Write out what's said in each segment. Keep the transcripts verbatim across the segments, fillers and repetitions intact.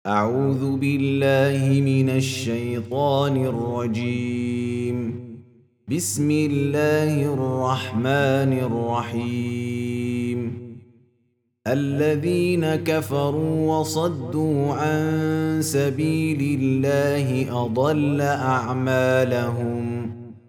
أعوذ بالله من الشيطان الرجيم. بسم الله الرحمن الرحيم. الذين كفروا وصدوا عن سبيل الله أضل أعمالهم.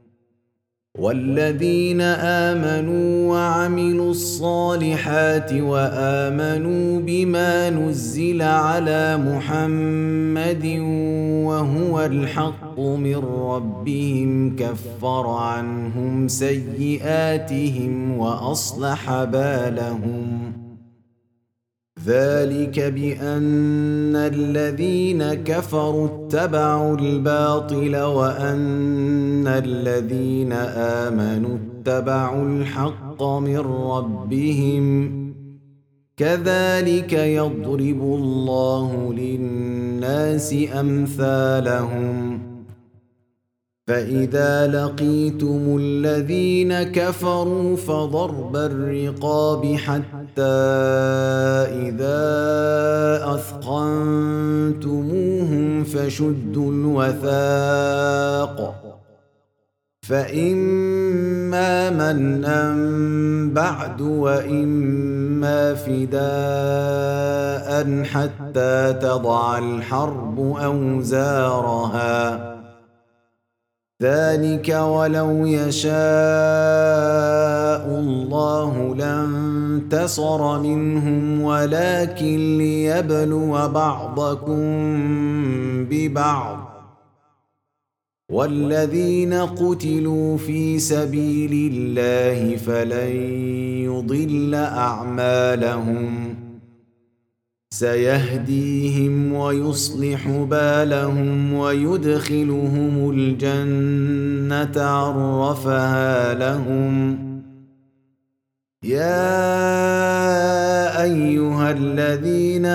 والذين آمنوا وعملوا الصالحات وآمنوا بما نزل على محمد وهو الحق من ربهم كفر عنهم سيئاتهم وأصلح بالهم. ذلك بأن الذين كفروا اتبعوا الباطل وأن الذين آمنوا اتبعوا الحق من ربهم. كذلك يضرب الله للناس أمثالهم. فإذا لقيتم الذين كفروا فضرب الرقاب حتى إذا أثخنتموهم فشدوا الوثاق فإما منًا بعد وإما فداء حتى تضع الحرب أوزارها. ذلك ولو يشاء الله لانتصر منهم ولكن ليبلو بعضكم ببعض. والذين قتلوا في سبيل الله فلن يضل أعمالهم. سيهديهم ويصلح بالهم ويدخلهم الجنة عرفها لهم. يا أيها الذين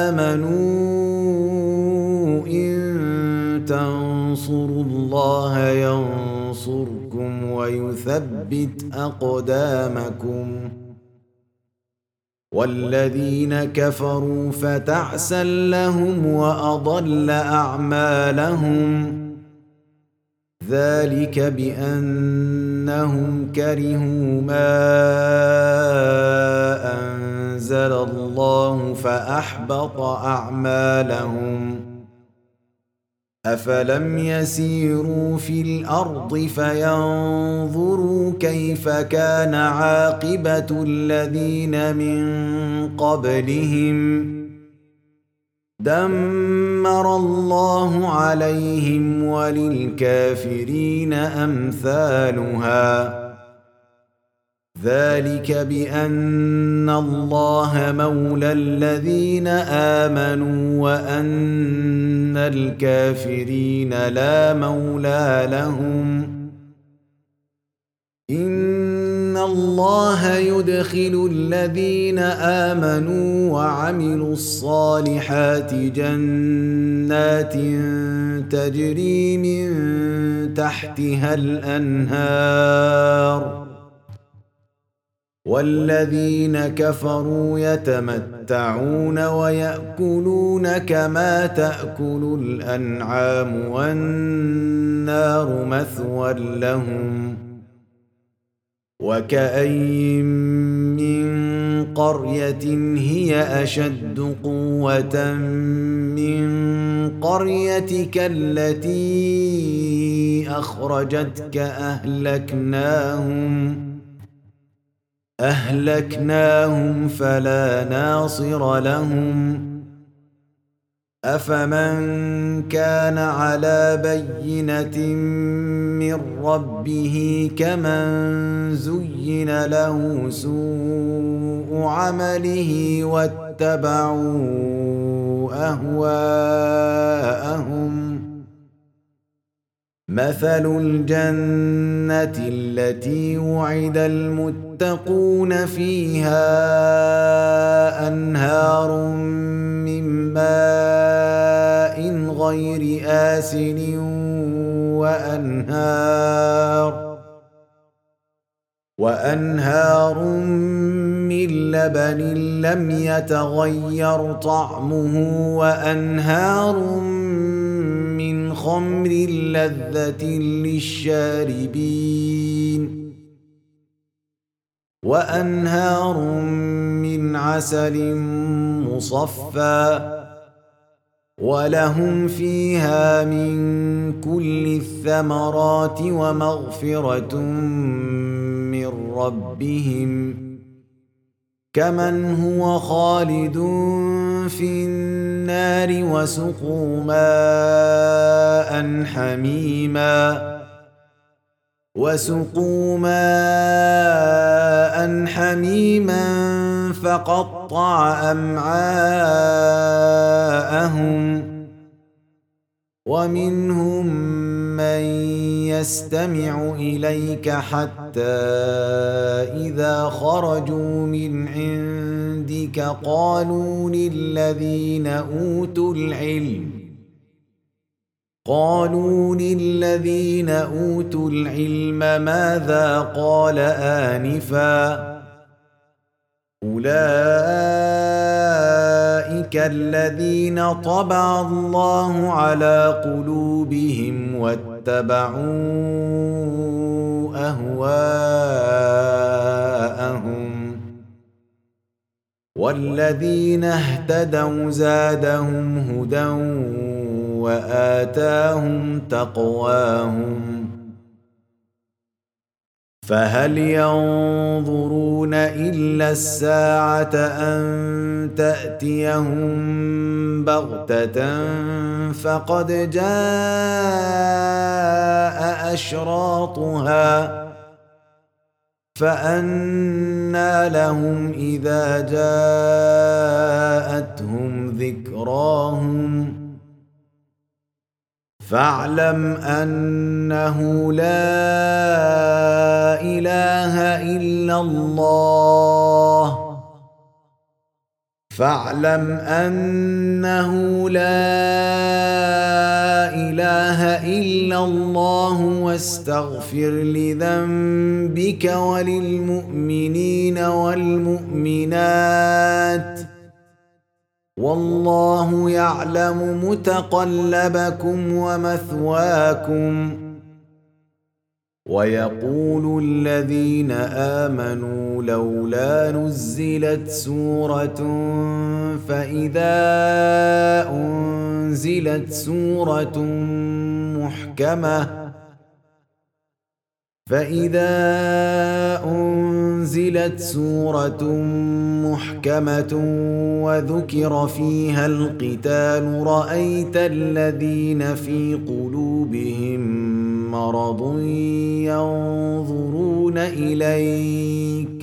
آمنوا إن تنصروا الله ينصركم ويثبت أقدامكم. والذين كفروا فتعسا لهم وأضل أعمالهم. ذلك بأنهم كرهوا ما أنزل الله فأحبط أعمالهم. أفلم يسيروا في الأرض فينظروا كيف كان عاقبة الذين من قبلهم. دمر الله عليهم وللكافرين أمثالها. ذلك بأن الله مولى الذين آمنوا وأن الكافرين لا مولى لهم. إن الله يدخل الذين آمنوا وعملوا الصالحات جنات تجري من تحتها الأنهار. والذين كفروا يتمتعون ويأكلون كما تأكل الأنعام والنار مثوى لهم. وكأين من قرية هي أشد قوة من قريتك التي أخرجتك أهلكناهم أهلكناهم فلا ناصر لهم. أفمن كان على بينة من ربه كمن زين له سوء عمله واتبعوا أهواءهم. مثل الجنة التي وعد المتقون فيها أنهار من ماء غير آسن وأنهار وأنهار من من لبن لم يتغير طعمه وأنهار من خمر لذة للشاربين وأنهار من عسل مصفى ولهم فيها من كل الثمرات ومغفرة من ربهم كمن هو خالد في النار وسقوا ماء حميما وسقوا ماء حميما فقطع أمعاءهم ومنهم من يستمع إليك حتى إذا خرجوا من عندك قالوا للذين أوتوا العلم قالوا للذين أوتوا العلم ماذا قال آنفا أولئك الذين طبع الله على قلوبهم واتبعوا أهواءهم والذين اهتدوا زادهم هدى وآتاهم تقواهم فهل ينظرون إلا الساعة أن تأتيهم بغتة فقد جاء أشراطها فأنى لهم إذا جاءتهم ذكراهم فاعلم أنه لا إله إلا الله فاعلم أنه لا إله إلا الله واستغفر لذنبك وللمؤمنين والمؤمنات والله يعلم متقلبكم ومثواكم ويقول الذين آمنوا لولا نزلت سورة فإذا أنزلت سورة محكمة فإذا أنزلت سورة محكمة وذكر فيها القتال رأيت الذين في قلوبهم مرض ينظرون إليك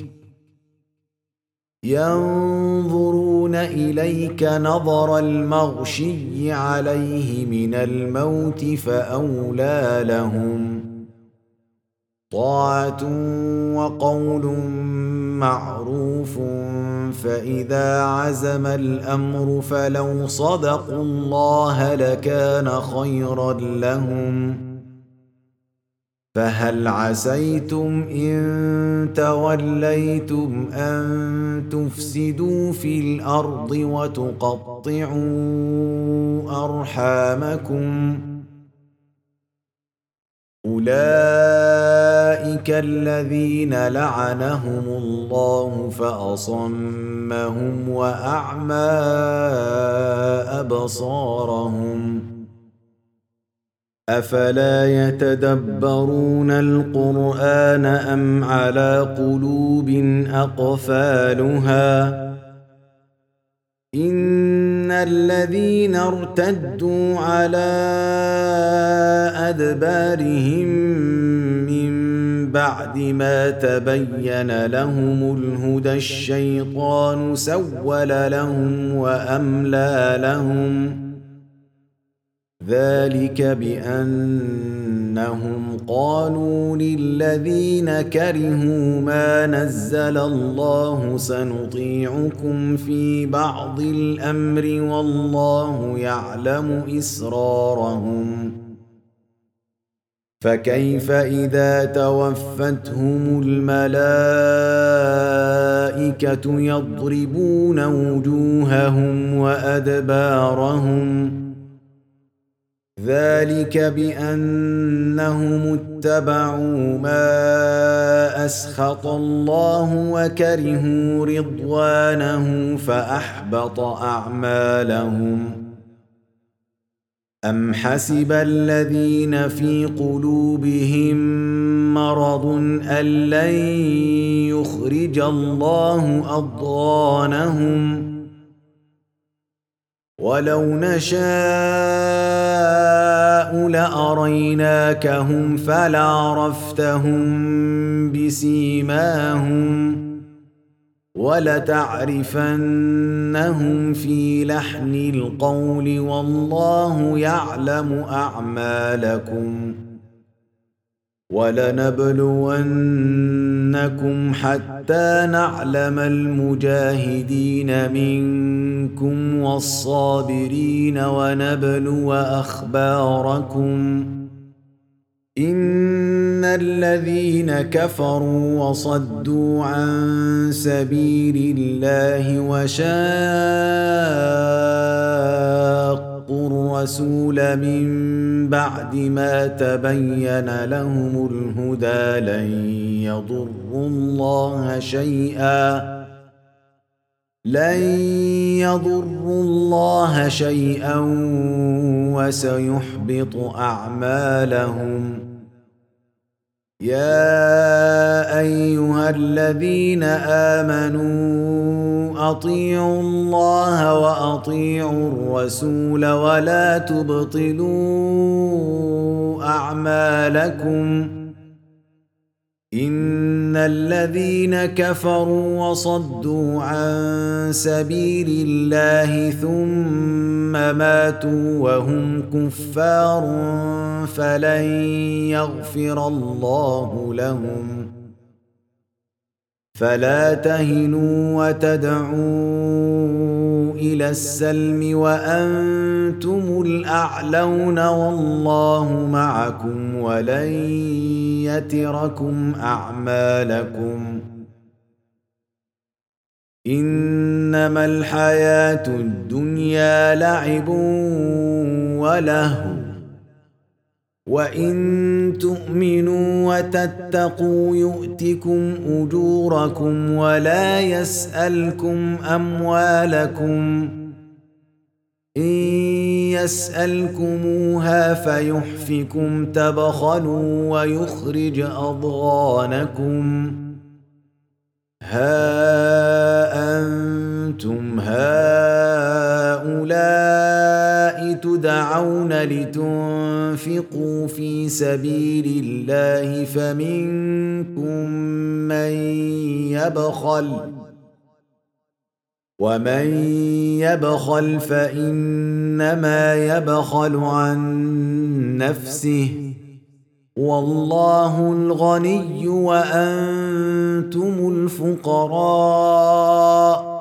ينظرون إليك نظر المغشي عليه من الموت فأولى لهم طاعة وقول معروف فإذا عزم الأمر فلو صدقوا الله لكان خيرا لهم فهل عسيتم إن توليتم أن تفسدوا في الأرض وتقطعوا أرحامكم أولئك الذين لعنهم الله فأصمهم وأعمى أبصارهم أفلا يتدبرون القرآن أم على قلوب أقفالها إن الذين ارتدوا على أدبارهم من بعد ما تبين لهم الهدى الشيطان سول لهم وأملى لهم ذلك بأنهم قالوا للذين كرهوا ما نزل الله سنطيعكم في بعض الأمر والله يعلم إسرارهم فكيف إذا توفتهم الملائكة يضربون وجوههم وأدبارهم ذلك بأنهم اتبعوا ما أسخط الله وكرهوا رضوانه فأحبط أعمالهم أم حسب الذين في قلوبهم مرض أن لن يخرج الله أضغانهم ولو نشاء لأريناكهم فلعرفتهم بسيماهم ولتعرفنهم في لحن القول والله يعلم أعمالكم ولنبلونكم حتى نعلم المجاهدين منكم والصابرين ونبلو أخباركم إن الذين كفروا وصدوا عن سبيل الله وشاقوا الرسول من بعد ما تبين لهم الهدى لن يضروا الله شيئا لن يضروا الله شيئا وسيحبط أعمالهم يا أيها الذين آمنوا أطيعوا الله وأطيعوا الرسول ولا تبطلوا أعمالكم إن الذين كفروا وصدوا عن سبيل الله ثم ماتوا وهم كفار فلن يغفر الله لهم فلا تهنوا وتدعوا إلى السلم وأنتم الأعلون والله معكم ولن يتركم أعمالكم إنما الحياة الدنيا لعب ولهو وإن تؤمنوا وتتقوا يؤتكم أجوركم ولا يسألكم أموالكم إن يسألكموها فيحفكم تبخلوا ويخرج أضغانكم ها أنتم هؤلاء تدعون لتنفقوا في سبيل الله فمنكم من يبخل ومن يبخل فإنما يبخل عن نفسه والله الغني وأنتم الفقراء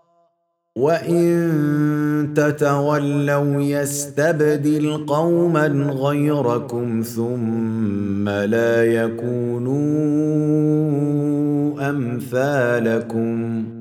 وإن تتولوا يستبدل قوما غيركم ثم لا يكونوا أمثالكم